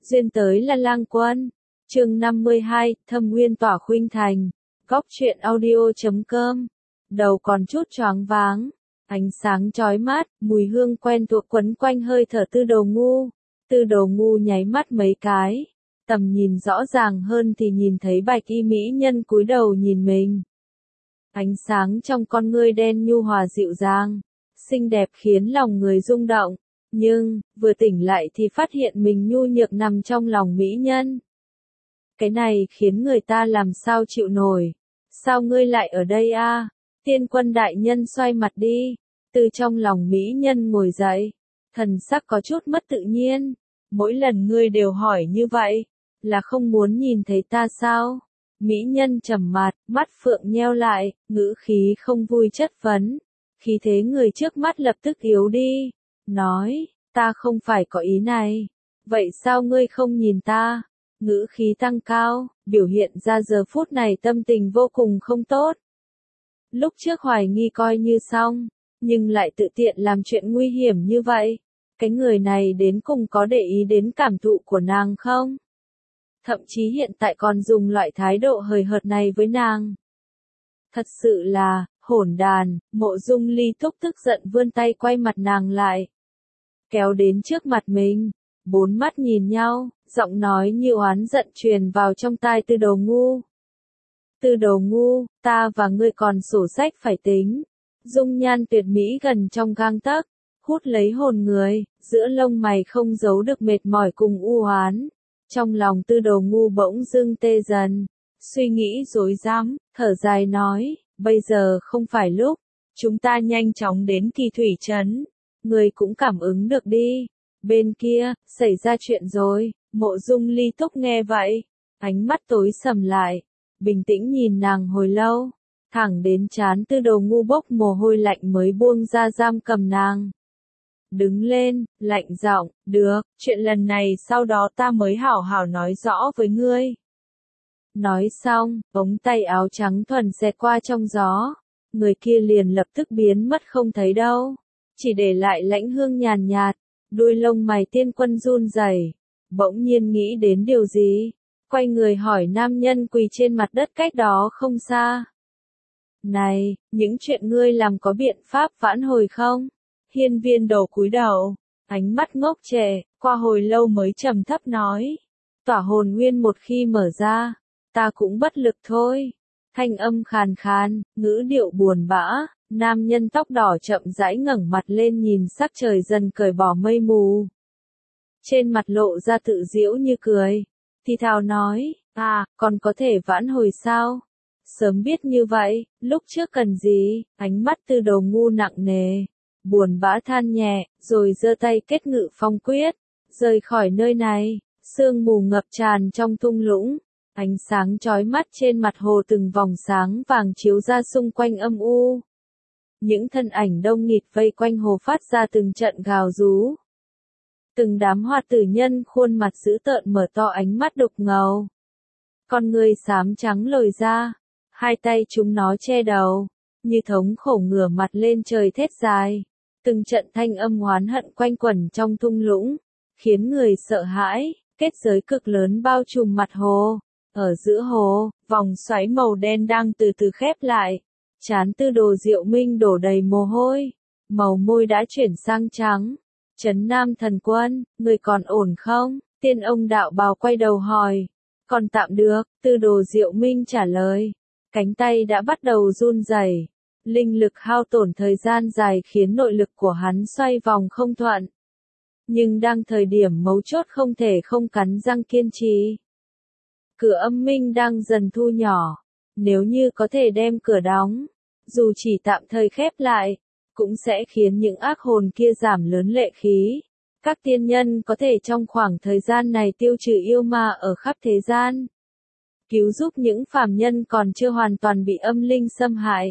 Duyên tới là lang quân. Chương 52, Thâm Nguyên tỏa khuynh thành. Góc truyện audio.com. Đầu còn chút choáng váng, ánh sáng chói mắt, mùi hương quen thuộc quấn quanh hơi thở Tư Đồ Ngu. Tư Đồ Ngu nháy mắt mấy cái, tầm nhìn rõ ràng hơn thì nhìn thấy bạch y mỹ nhân cúi đầu nhìn mình. Ánh sáng trong con ngươi đen nhu hòa dịu dàng, xinh đẹp khiến lòng người rung động, nhưng, vừa tỉnh lại thì phát hiện mình nhu nhược nằm trong lòng mỹ nhân. Cái này khiến người ta làm sao chịu nổi. Sao ngươi lại ở đây a? Tiên quân đại nhân xoay mặt đi, từ trong lòng mỹ nhân ngồi dậy, thần sắc có chút mất tự nhiên. Mỗi lần ngươi đều hỏi như vậy, là không muốn nhìn thấy ta sao? Mỹ nhân trầm mặt, mắt phượng nheo lại, ngữ khí không vui chất vấn. Khí thế người trước mắt lập tức yếu đi, nói, ta không phải có ý này. Vậy sao ngươi không nhìn ta? Ngữ khí tăng cao, biểu hiện ra giờ phút này tâm tình vô cùng không tốt. Lúc trước hoài nghi coi như xong, nhưng lại tự tiện làm chuyện nguy hiểm như vậy. Cái người này đến cùng có để ý đến cảm thụ của nàng không? Thậm chí hiện tại còn dùng loại thái độ hời hợt này với nàng. Thật sự là, hỗn đàn. Mộ Dung Ly Túc tức giận vươn tay quay mặt nàng lại, kéo đến trước mặt mình, bốn mắt nhìn nhau, giọng nói như oán giận truyền vào trong tai Tư Đồ Ngu. Tư Đồ Ngu, ta và ngươi còn sổ sách phải tính. Dung nhan tuyệt mỹ gần trong gang tấc, hút lấy hồn người, giữa lông mày không giấu được mệt mỏi cùng u oán. Trong lòng Tư Đồ Ngu bỗng dưng tê dần, suy nghĩ rối rắm, thở dài nói, bây giờ không phải lúc, chúng ta nhanh chóng đến Kỳ Thủy Trấn. Người cũng cảm ứng được đi. Bên kia, xảy ra chuyện rồi. Mộ Dung Ly Túc nghe vậy, ánh mắt tối sầm lại, bình tĩnh nhìn nàng hồi lâu, thẳng đến trán Tư Đồ Ngu bốc mồ hôi lạnh mới buông ra giam cầm nàng. Đứng lên, lạnh giọng, được, chuyện lần này sau đó ta mới hảo hảo nói rõ với ngươi. Nói xong, ống tay áo trắng thuần xẹt qua trong gió, người kia liền lập tức biến mất không thấy đâu, chỉ để lại lãnh hương nhàn nhạt. Đuôi lông mày tiên quân run rẩy, bỗng nhiên nghĩ đến điều gì, quay người hỏi nam nhân quỳ trên mặt đất cách đó không xa. Này, những chuyện ngươi làm có biện pháp vãn hồi không? Hiên Viên Đồ cúi đầu, ánh mắt ngốc trệ, qua hồi lâu mới trầm thấp nói. Tỏa hồn nguyên một khi mở ra, ta cũng bất lực thôi. Thanh âm khàn khàn, ngữ điệu buồn bã. Nam nhân tóc đỏ chậm rãi ngẩng mặt lên nhìn sắc trời dần cởi bỏ mây mù. Trên mặt lộ ra tự giễu như cười. Thì thào nói, còn có thể vãn hồi sao? Sớm biết như vậy, lúc trước cần gì? Ánh mắt Tư Đồ Ngu nặng nề, buồn bã than nhẹ, rồi giơ tay kết ngự phong quyết, rời khỏi nơi này. Sương mù ngập tràn trong thung lũng, ánh sáng chói mắt trên mặt hồ từng vòng sáng vàng chiếu ra xung quanh âm u. Những thân ảnh đông nghịt vây quanh hồ phát ra từng trận gào rú. Từng đám hoa tử nhân khuôn mặt dữ tợn mở to ánh mắt đục ngầu. Con người xám trắng lồi ra, hai tay chúng nó che đầu, như thống khổ ngửa mặt lên trời thét dài. Từng trận thanh âm oán hận quanh quẩn trong thung lũng, khiến người sợ hãi. Kết giới cực lớn bao trùm mặt hồ. Ở giữa hồ, vòng xoáy màu đen đang từ từ khép lại. Trán Tư Đồ Diệu Minh đổ đầy mồ hôi, màu môi đã chuyển sang trắng. Trấn Nam thần quân, người còn ổn không? Tiên ông đạo bào quay đầu hỏi. Còn tạm được, Tư Đồ Diệu Minh trả lời. Cánh tay đã bắt đầu run rẩy, linh lực hao tổn thời gian dài khiến nội lực của hắn xoay vòng không thuận. Nhưng đang thời điểm mấu chốt không thể không cắn răng kiên trì. Cửa âm minh đang dần thu nhỏ, nếu như có thể đem cửa đóng, dù chỉ tạm thời khép lại, cũng sẽ khiến những ác hồn kia giảm lớn lệ khí. Các tiên nhân có thể trong khoảng thời gian này tiêu trừ yêu ma ở khắp thế gian, cứu giúp những phàm nhân còn chưa hoàn toàn bị âm linh xâm hại.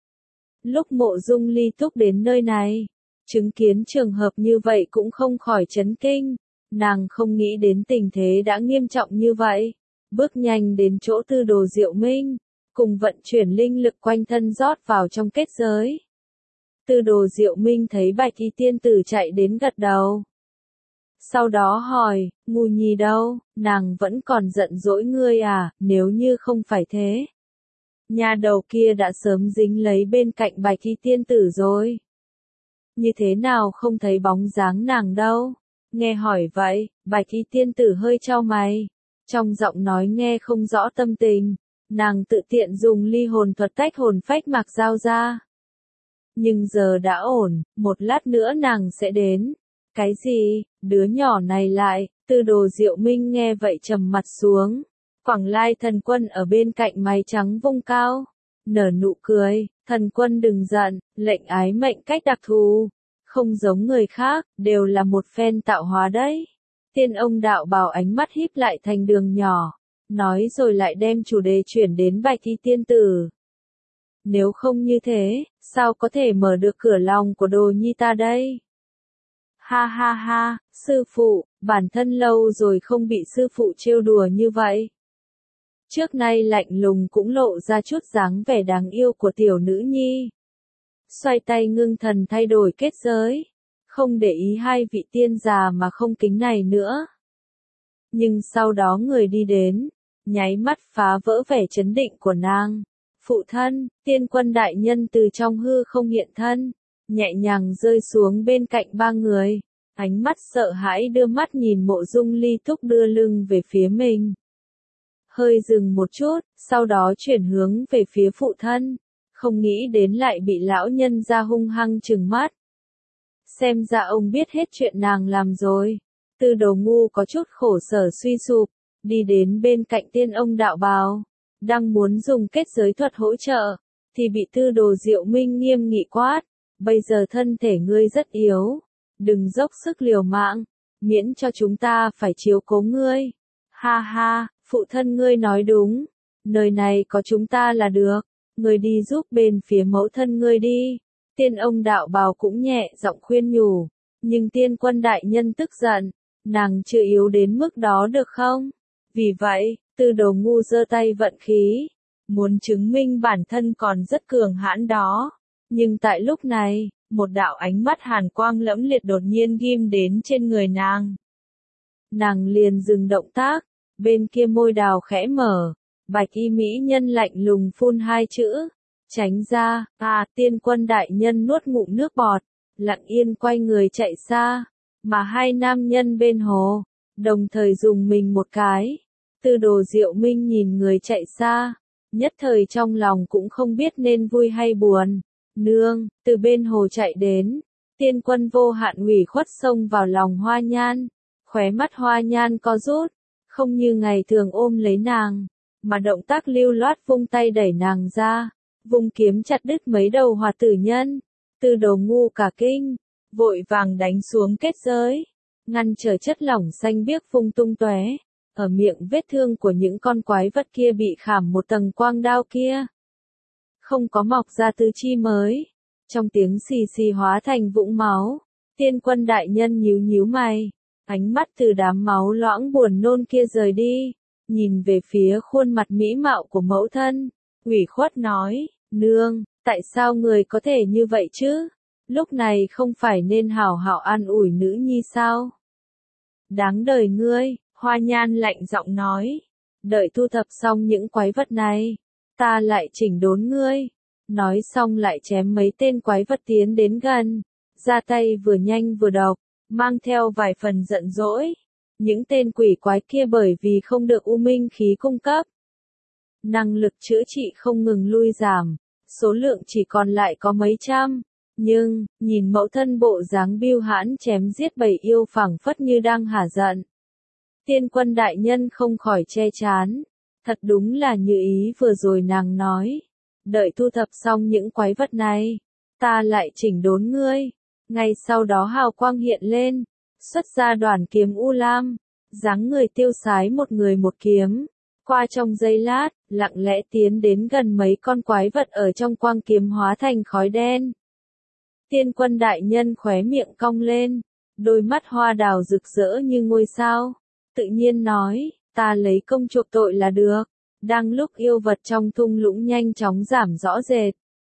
Lúc Mộ Dung Ly Túc đến nơi này, chứng kiến trường hợp như vậy cũng không khỏi chấn kinh. Nàng không nghĩ đến tình thế đã nghiêm trọng như vậy. Bước nhanh đến chỗ Tư Đồ Diệu Minh, cùng vận chuyển linh lực quanh thân rót vào trong kết giới. Tư Đồ Diệu Minh thấy bạch y tiên tử chạy đến gật đầu. Sau đó hỏi, Ngu Nhi đâu, nàng vẫn còn giận dỗi ngươi à, nếu như không phải thế. Nhà đầu kia đã sớm dính lấy bên cạnh Bạch Y tiên tử rồi. Như thế nào không thấy bóng dáng nàng đâu? Nghe hỏi vậy, Bạch Y tiên tử hơi chau mày. Trong giọng nói nghe không rõ tâm tình, nàng tự tiện dùng ly hồn thuật tách hồn phách Mạc Giao ra. Nhưng giờ đã ổn, một lát nữa nàng sẽ đến. Cái gì, đứa nhỏ này lại, Tư Đồ Diệu Minh nghe vậy trầm mặt xuống. Quảng Lai thần quân ở bên cạnh mái trắng vung cao, nở nụ cười, thần quân đừng giận, lệnh ái mệnh cách đặc thù, không giống người khác, đều là một phen tạo hóa đấy. Tiên ông đạo bào ánh mắt híp lại thành đường nhỏ, nói rồi lại đem chủ đề chuyển đến Bạch Y tiên tử. Nếu không như thế, sao có thể mở được cửa lòng của đồ nhi ta đây? Ha ha ha, sư phụ, bản thân lâu rồi không bị sư phụ trêu đùa như vậy. Trước nay lạnh lùng cũng lộ ra chút dáng vẻ đáng yêu của tiểu nữ nhi. Xoay tay ngưng thần thay đổi kết giới, không để ý hai vị tiên già mà không kính này nữa. Nhưng sau đó người đi đến, nháy mắt phá vỡ vẻ chấn định của nàng. Phụ thân, tiên quân đại nhân từ trong hư không hiện thân, nhẹ nhàng rơi xuống bên cạnh ba người, ánh mắt sợ hãi đưa mắt nhìn Mộ Dung Ly Túc đưa lưng về phía mình. Hơi dừng một chút, sau đó chuyển hướng về phía phụ thân, không nghĩ đến lại bị lão nhân ra hung hăng trừng mắt. Xem ra ông biết hết chuyện nàng làm rồi. Tư Đồ Ngu có chút khổ sở suy sụp, đi đến bên cạnh tiên ông đạo bào, đang muốn dùng kết giới thuật hỗ trợ, thì bị Tư Đồ Diệu Minh nghiêm nghị quát, bây giờ thân thể ngươi rất yếu, đừng dốc sức liều mạng, miễn cho chúng ta phải chiếu cố ngươi. Ha ha, phụ thân ngươi nói đúng, nơi này có chúng ta là được, ngươi đi giúp bên phía mẫu thân ngươi đi. Tiên ông đạo bào cũng nhẹ giọng khuyên nhủ, nhưng tiên quân đại nhân tức giận, nàng chưa yếu đến mức đó được không? Vì vậy, Tư Đồ Ngu giơ tay vận khí, muốn chứng minh bản thân còn rất cường hãn đó. Nhưng tại lúc này, một đạo ánh mắt hàn quang lẫm liệt đột nhiên ghim đến trên người nàng. Nàng liền dừng động tác, bên kia môi đào khẽ mở, Bạch Y mỹ nhân lạnh lùng phun hai chữ, tránh ra. Tiên quân đại nhân nuốt ngụm nước bọt, lặng yên quay người chạy xa, mà hai nam nhân bên hồ, đồng thời dùng mình một cái. Tư Đồ Diệu Minh nhìn người chạy xa, nhất thời trong lòng cũng không biết nên vui hay buồn. Nương, từ bên hồ chạy đến, tiên quân vô hạn ủy khuất xông vào lòng Hoa Nhan, khóe mắt Hoa Nhan co rút, không như ngày thường ôm lấy nàng, mà động tác lưu loát vung tay đẩy nàng ra, vung kiếm chặt đứt mấy đầu hòa tử nhân. Tư Đồ Ngu cả kinh, vội vàng đánh xuống kết giới, ngăn trở chất lỏng xanh biếc phun tung tóe. Ở miệng vết thương của những con quái vật kia bị khảm một tầng quang đao kia. Không có mọc ra tứ chi mới. Trong tiếng xì xì hóa thành vũng máu. Tiên quân đại nhân nhíu nhíu mày. Ánh mắt từ đám máu loãng buồn nôn kia rời đi. Nhìn về phía khuôn mặt mỹ mạo của mẫu thân. Ủy khuất nói, nương, tại sao người có thể như vậy chứ? Lúc này không phải nên hảo hảo an ủi nữ nhi sao? Đáng đời ngươi. Hoa Nhan lạnh giọng nói, đợi thu thập xong những quái vật này, ta lại chỉnh đốn ngươi. Nói xong lại chém mấy tên quái vật tiến đến gần, ra tay vừa nhanh vừa độc, mang theo vài phần giận dỗi. Những tên quỷ quái kia bởi vì không được U Minh khí cung cấp, năng lực chữa trị không ngừng lui giảm, số lượng chỉ còn lại có mấy trăm. Nhưng, nhìn mẫu thân bộ dáng biêu hãn chém giết bầy yêu phảng phất như đang hả giận. Tiên quân đại nhân không khỏi che chán, thật đúng là như ý vừa rồi nàng nói. Đợi thu thập xong những quái vật này, ta lại chỉnh đốn ngươi. Ngay sau đó hào quang hiện lên, xuất ra đoàn kiếm U Lam, dáng người tiêu sái một người một kiếm. Qua trong giây lát, lặng lẽ tiến đến gần mấy con quái vật ở trong quang kiếm hóa thành khói đen. Tiên quân đại nhân khóe miệng cong lên, đôi mắt hoa đào rực rỡ như ngôi sao. Tự nhiên nói, ta lấy công chuộc tội là được. Đang lúc yêu vật trong thung lũng nhanh chóng giảm rõ rệt.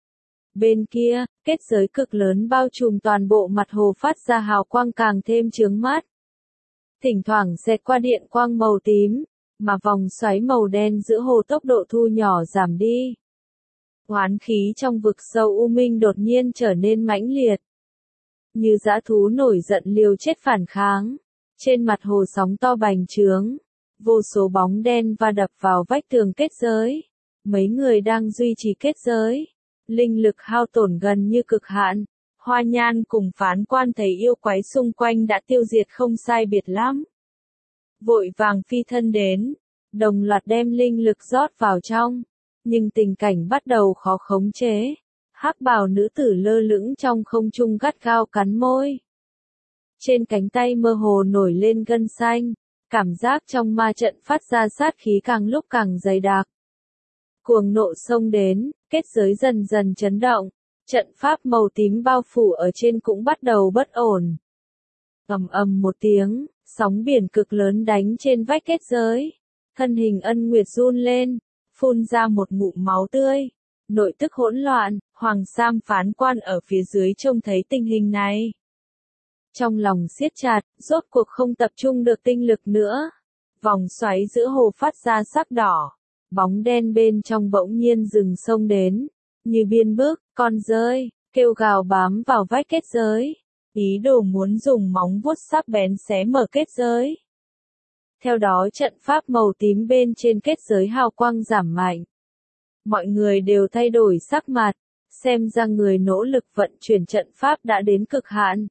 Bên kia, kết giới cực lớn bao trùm toàn bộ mặt hồ phát ra hào quang càng thêm chướng mắt. thỉnh thoảng xẹt qua điện quang màu tím, mà vòng xoáy màu đen giữa hồ tốc độ thu nhỏ giảm đi. Oán khí trong vực sâu u minh đột nhiên trở nên mãnh liệt. Như dã thú nổi giận liều chết phản kháng. Trên mặt hồ sóng to bành trướng. Vô số bóng đen va đập vào vách tường kết giới. Mấy người đang duy trì kết giới. Linh lực hao tổn gần như cực hạn. Hoa Nhan cùng Phán Quan thấy yêu quái xung quanh đã tiêu diệt không sai biệt lắm. Vội vàng phi thân đến. Đồng loạt đem linh lực rót vào trong. Nhưng tình cảnh bắt đầu khó khống chế. Hắc bào nữ tử lơ lửng trong không trung gắt gao cắn môi. Trên cánh tay mơ hồ nổi lên gân xanh. Cảm giác trong ma trận phát ra sát khí càng lúc càng dày đặc. Cuồng nộ xông đến, kết giới dần dần chấn động. Trận pháp màu tím bao phủ ở trên cũng bắt đầu bất ổn. Ầm ầm một tiếng, sóng biển cực lớn đánh trên vách kết giới. Thân hình Ân Nguyệt run lên, phun ra một ngụm máu tươi. Nội tức hỗn loạn, Hoàng Sam Phán Quan ở phía dưới trông thấy tình hình này. Trong lòng siết chặt, rốt cuộc không tập trung được tinh lực nữa. Vòng xoáy giữa hồ phát ra sắc đỏ. Bóng đen bên trong bỗng nhiên dừng xông đến. Như biên bước, con rơi, kêu gào bám vào vách kết giới. Ý đồ muốn dùng móng vuốt sắc bén xé mở kết giới. Theo đó trận pháp màu tím bên trên kết giới hào quang giảm mạnh. Mọi người đều thay đổi sắc mặt, xem ra người nỗ lực vận chuyển trận pháp đã đến cực hạn.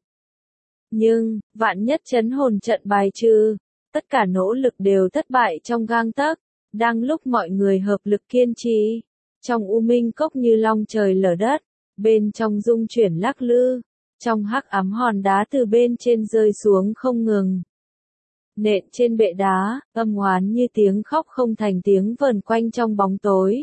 Nhưng, vạn nhất chấn hồn trận bài trừ, tất cả nỗ lực đều thất bại trong gang tấc. Đang lúc mọi người hợp lực kiên trì, trong u minh cốc như long trời lở đất, bên trong dung chuyển lắc lư, trong hắc ám hòn đá từ bên trên rơi xuống không ngừng. Nện trên bệ đá, âm oán như tiếng khóc không thành tiếng vờn quanh trong bóng tối.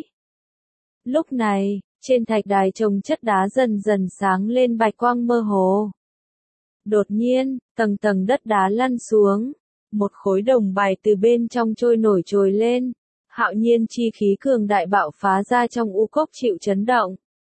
Lúc này, trên thạch đài trồng chất đá dần dần sáng lên bạch quang mơ hồ. Đột nhiên, tầng tầng đất đá lăn xuống. Một khối đồng bài từ bên trong trôi nổi trồi lên. Hạo nhiên chi khí cường đại bạo phá ra trong u cốc chịu chấn động.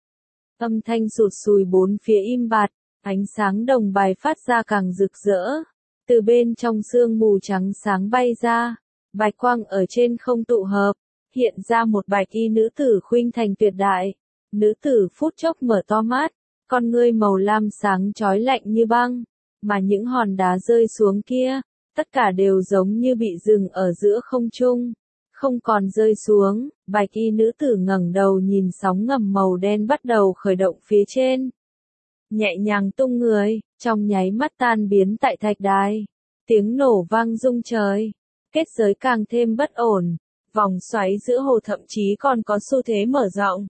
Âm thanh sụt sùi bốn phía im bặt, ánh sáng đồng bài phát ra càng rực rỡ. Từ bên trong sương mù trắng sáng bay ra, bạch quang ở trên không tụ hợp, hiện ra một bạch y nữ tử khuynh thành tuyệt đại. Nữ tử phút chốc mở to mắt, con ngươi màu lam sáng chói lạnh như băng, mà những hòn đá rơi xuống kia, tất cả đều giống như bị dừng ở giữa không trung, không còn rơi xuống. Bạch y nữ tử ngẩng đầu nhìn sóng ngầm màu đen bắt đầu khởi động phía trên. Nhẹ nhàng tung người, trong nháy mắt tan biến tại thạch đài. Tiếng nổ vang rung trời. Kết giới càng thêm bất ổn. Vòng xoáy giữa hồ thậm chí còn có xu thế mở rộng.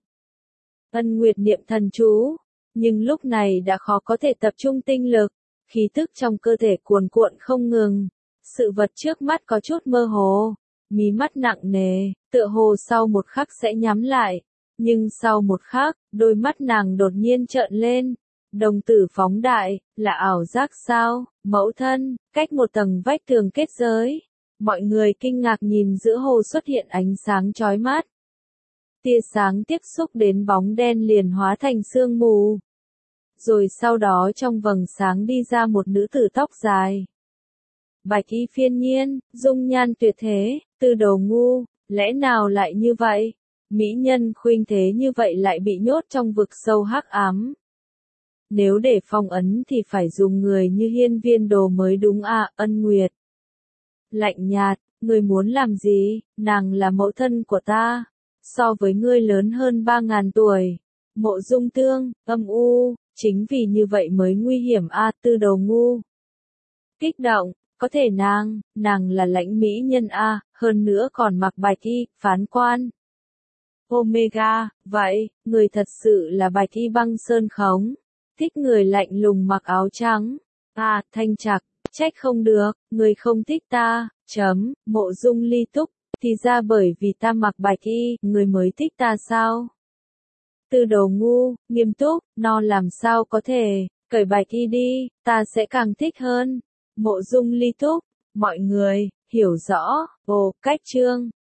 Ân Nguyệt niệm thần chú. Nhưng lúc này đã khó có thể tập trung tinh lực. Khí tức trong cơ thể cuồn cuộn không ngừng. Sự vật trước mắt có chút mơ hồ. Mí mắt nặng nề, tựa hồ sau một khắc sẽ nhắm lại. Nhưng sau một khắc, đôi mắt nàng đột nhiên trợn lên. Đồng tử phóng đại, là ảo giác sao? Mẫu thân, cách một tầng vách tường kết giới. Mọi người kinh ngạc nhìn giữa hồ xuất hiện ánh sáng chói mắt. Tia sáng tiếp xúc đến bóng đen liền hóa thành sương mù. Rồi sau đó trong vầng sáng đi ra một nữ tử tóc dài. Bạch y phiên nhiên, dung nhan tuyệt thế, Tư Đồ Ngu, lẽ nào lại như vậy? Mỹ nhân khuynh thế như vậy lại bị nhốt trong vực sâu hắc ám. Nếu để phong ấn thì phải dùng người như Hiên Viên Đồ mới đúng à, Ân Nguyệt. Lạnh nhạt, ngươi muốn làm gì? Nàng là mẫu thân của ta. So với ngươi lớn hơn 3.000 tuổi. Mộ Dung Tương, âm u, chính vì như vậy mới nguy hiểm à, Tư Đồ Ngu. Kích động, có thể nàng là lãnh mỹ nhân à, hơn nữa còn mặc bạch y, Phán Quan. Omega, vậy, người thật sự là bạch y băng sơn khống. Thích người lạnh lùng mặc áo trắng. À, Thanh Trạc, trách không được, người không thích ta, Mộ Dung Ly Túc, thì ra bởi vì ta mặc bạch y, người mới thích ta sao? Tư Đồ Ngu, nghiêm túc, nó làm sao có thể, cởi bạch y đi, ta sẽ càng thích hơn. Mộ Dung Ly Túc, mọi người, hiểu rõ, cách chương.